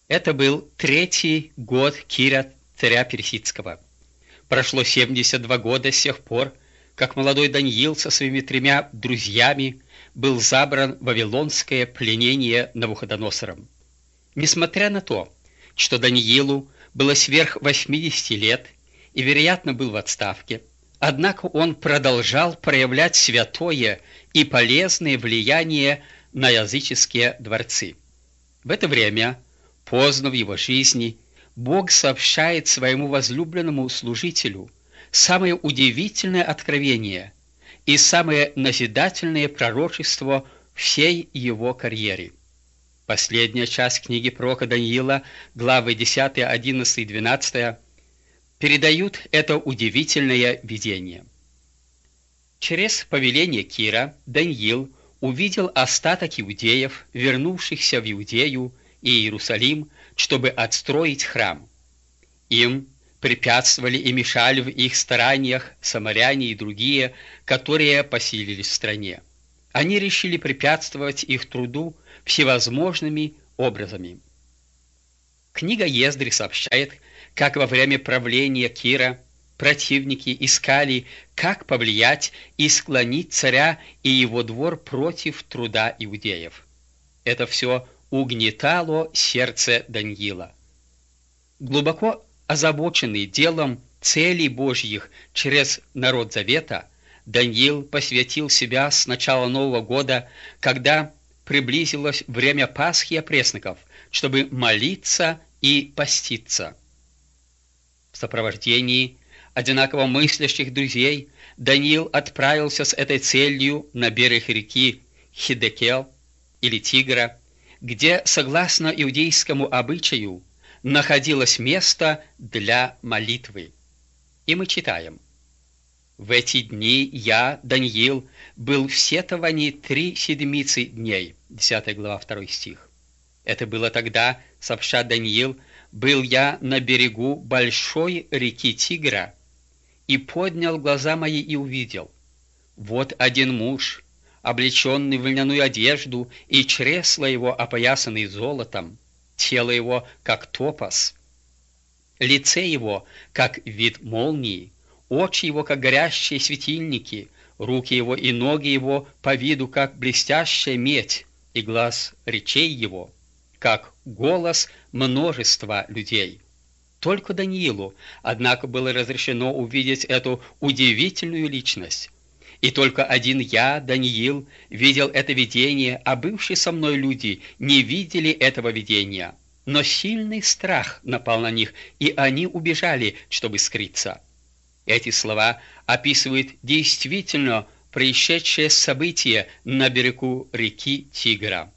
Это был 3-й год Кира, царя Персидского. Прошло 72 года с тех пор, как молодой Даниил со своими 3 друзьями был забран в вавилонское пленение Навуходоносором. Несмотря на то, что Даниилу было сверх 80 лет и, вероятно, был в отставке, однако он продолжал проявлять святое и полезное влияние на языческие дворцы. В это время, поздно в его жизни, Бог сообщает своему возлюбленному служителю самое удивительное откровение и самое назидательное пророчество всей его карьере. Последняя часть книги пророка Даниила, главы 10, 11 и 12, передают это удивительное видение. Через повеление Кира Даниил увидел остаток иудеев, вернувшихся в Иудею и Иерусалим, чтобы отстроить храм. Им препятствовали и мешали в их стараниях самаряне и другие, которые поселились в стране. Они решили препятствовать их труду всевозможными образами. Книга Ездри сообщает, как во время правления Кира противники искали, как повлиять и склонить царя и его двор против труда иудеев. Это все угнетало сердце Даниила. Глубоко озабоченный делом целей Божьих через народ Завета, Даниил посвятил себя с начала Нового года, когда приблизилось время Пасхи и опресноков, чтобы молиться и поститься. В сопровождении одинаково мыслящих друзей Даниил отправился с этой целью на берег реки Хидекел или Тигра, где, согласно иудейскому обычаю, находилось место для молитвы. И мы читаем: «В эти дни я, Даниил, был в сетовании 3 седмицы дней». 10 глава, 2 стих. Это было тогда, сообщает Даниил, «был я на берегу большой реки Тигра, и поднял глаза мои и увидел. Вот один муж, облеченный в льняную одежду, и чресла его опоясанные золотом, тело его, как топаз, лице его, как вид молнии, очи его, как горящие светильники, руки его и ноги его по виду, как блестящая медь, и глаз речей его, как голос множества людей». Только Даниилу, однако, было разрешено увидеть эту удивительную личность. И только один я, Даниил, видел это видение, а бывшие со мной люди не видели этого видения. Но сильный страх напал на них, и они убежали, чтобы скрыться. Эти слова описывают действительно происшедшее событие на берегу реки Тигра.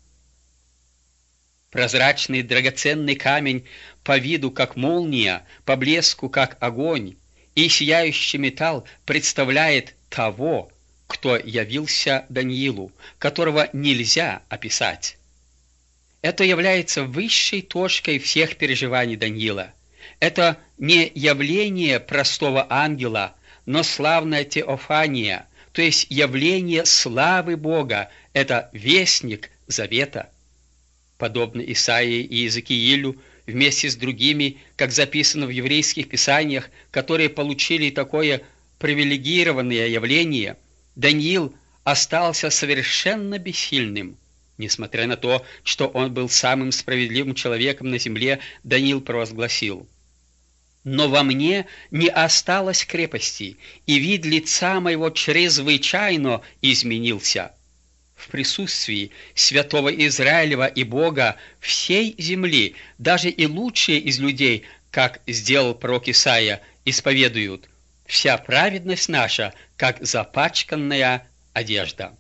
Прозрачный драгоценный камень, по виду как молния, по блеску как огонь, и сияющий металл представляет того, кто явился Даниилу, которого нельзя описать. Это является высшей точкой всех переживаний Даниила. Это не явление простого ангела, но славная теофания, то есть явление славы Бога, это вестник завета. Подобно Исаии и Иезекиилю, вместе с другими, как записано в еврейских писаниях, которые получили такое привилегированное явление, Даниил остался совершенно бессильным. Несмотря на то, что он был самым справедливым человеком на земле, Даниил провозгласил: «Но во мне не осталось крепости, и вид лица моего чрезвычайно изменился». В присутствии святого Израилева и Бога всей земли, даже и лучшие из людей, как сделал пророк Исаия, исповедуют: «Вся праведность наша, как запачканная одежда».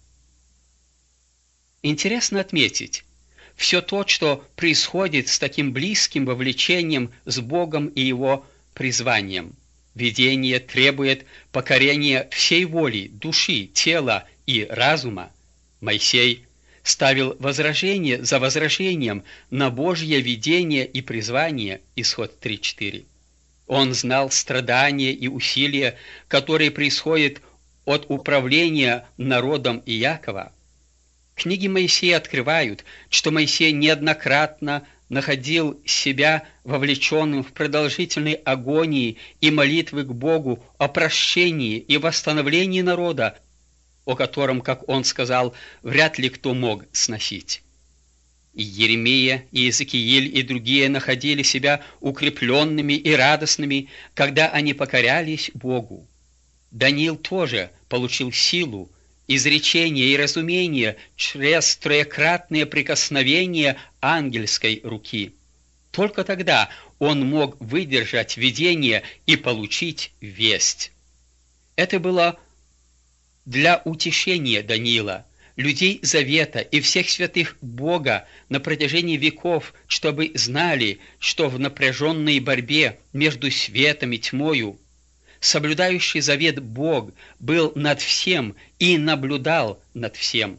Интересно отметить, все то, что происходит с таким близким вовлечением с Богом и Его призванием. Видение требует покорения всей воли, души, тела и разума. Моисей ставил возражение за возражением на Божье видение и призвание, Исход 3:4. Он знал страдания и усилия, которые происходят от управления народом Иакова. Книги Моисея открывают, что Моисей неоднократно находил себя вовлеченным в продолжительной агонии и молитвы к Богу о прощении и восстановлении народа, о котором, как он сказал, вряд ли кто мог сносить. И Еремия, и Иезекииль, и другие находили себя укрепленными и радостными, когда они покорялись Богу. Даниил тоже получил силу, изречение и разумение через троекратное прикосновение ангельской руки. Только тогда он мог выдержать видение и получить весть. Это было для утешения Даниила, людей Завета и всех святых Бога на протяжении веков, чтобы знали, что в напряженной борьбе между светом и тьмою соблюдающий завет Бог был над всем и наблюдал над всем.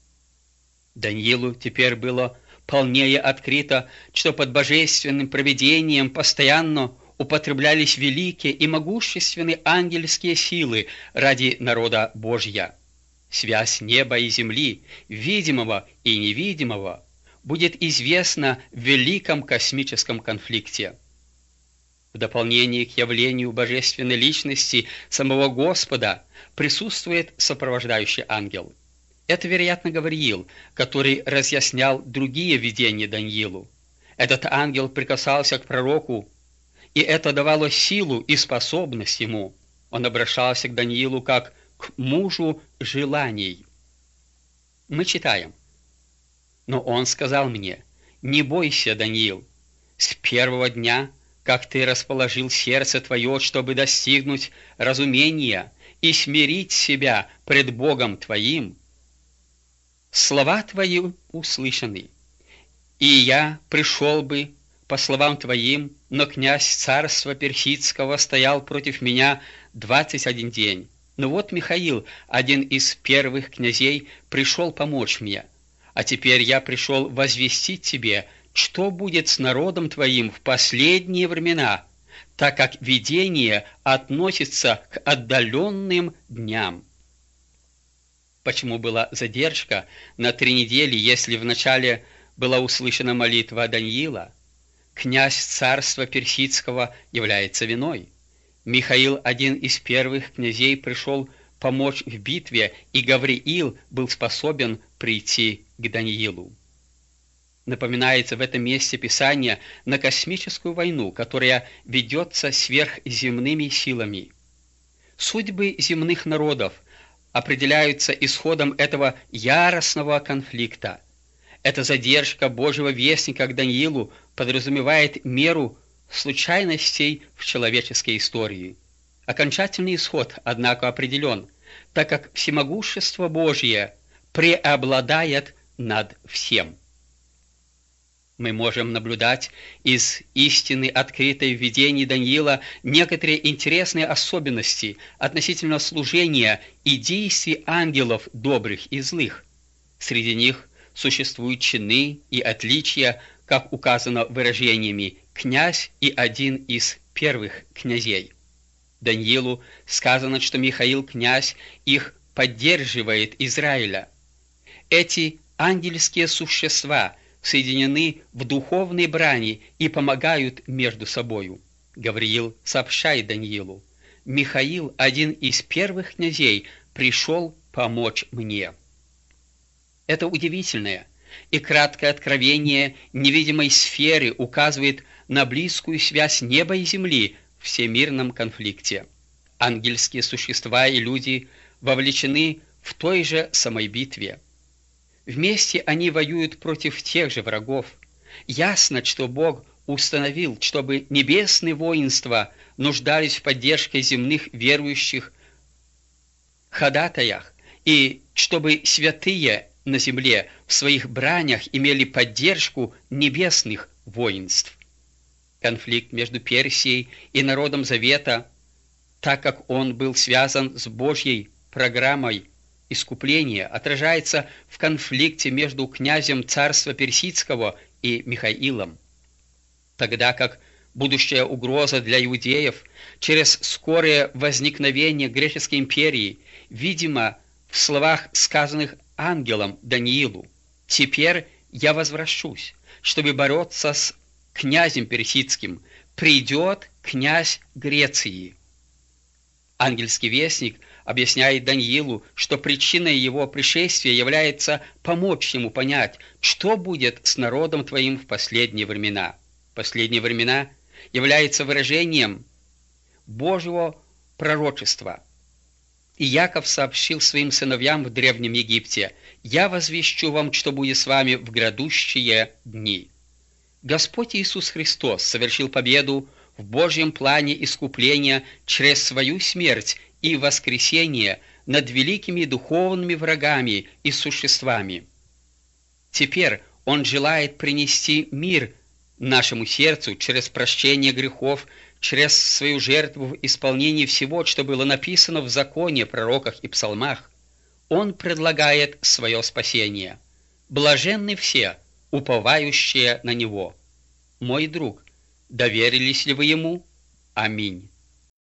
Даниилу теперь было полнее открыто, что под божественным провидением постоянно употреблялись великие и могущественные ангельские силы ради народа Божья. Связь неба и земли, видимого и невидимого, будет известна в великом космическом конфликте. В дополнение к явлению божественной личности самого Господа присутствует сопровождающий ангел. Это, вероятно, Гавриил, который разъяснял другие видения Даниилу. Этот ангел прикасался к пророку, и это давало силу и способность ему. Он обращался к Даниилу как к мужу желаний. Мы читаем: «Но он сказал мне: не бойся, Даниил, с первого дня, как ты расположил сердце твое, чтобы достигнуть разумения и смирить себя пред Богом твоим, слова твои услышаны, и я пришел бы по словам твоим, но князь царства персидского стоял против меня 21 день. Но вот Михаил, один из первых князей, пришел помочь мне. А теперь я пришел возвестить тебе, что будет с народом твоим в последние времена, так как видение относится к отдаленным дням». Почему была задержка на 3 недели, если вначале была услышана молитва Даниила? Князь царства персидского является виной. Михаил, один из первых князей, пришел помочь в битве, и Гавриил был способен прийти к Даниилу. Напоминается в этом месте Писание на космическую войну, которая ведется сверхземными силами. Судьбы земных народов определяются исходом этого яростного конфликта. Эта задержка Божьего вестника к Даниилу подразумевает меру случайностей в человеческой истории. Окончательный исход, однако, определен, так как всемогущество Божье преобладает над всем. Мы можем наблюдать из истины, открытой в видении Даниила, некоторые интересные особенности относительно служения и действий ангелов добрых и злых. Среди них существуют чины и отличия, как указано выражениями «князь» и один из первых князей. Даниилу сказано, что Михаил, князь, их поддерживает Израиля. Эти ангельские существа соединены в духовной брани и помогают между собою. Гавриил сообщает Даниилу: «Михаил, один из первых князей, пришел помочь мне». Это удивительное и краткое откровение невидимой сферы указывает на близкую связь неба и земли в всемирном конфликте. Ангельские существа и люди вовлечены в той же самой битве. Вместе они воюют против тех же врагов. Ясно, что Бог установил, чтобы небесные воинства нуждались в поддержке земных верующих ходатаях, и чтобы святые на земле в своих бранях имели поддержку небесных воинств. Конфликт между Персией и народом Завета, так как он был связан с Божьей программой искупления, отражается в конфликте между князем царства персидского и Михаилом. Тогда как будущая угроза для иудеев через скорое возникновение греческой империи, видимо, в словах, сказанных ангелом Даниилу: «Теперь я возвращусь, чтобы бороться с князем персидским. Придет князь Греции. Ангельский вестник объясняет Даниилу, что причиной его пришествия является помочь ему понять, что будет с народом твоим в последние времена. Последние времена является выражением Божьего пророчества. И Яков сообщил своим сыновьям в Древнем Египте: «Я возвещу вам, что будет с вами в грядущие дни». Господь Иисус Христос совершил победу в Божьем плане искупления через свою смерть и воскресение над великими духовными врагами и существами. Теперь Он желает принести мир нашему сердцу через прощение грехов, через свою жертву в исполнении всего, что было написано в законе, пророках и псалмах. Он предлагает свое спасение. Блаженны все, уповающие на Него. Мой друг, доверились ли вы Ему? Аминь.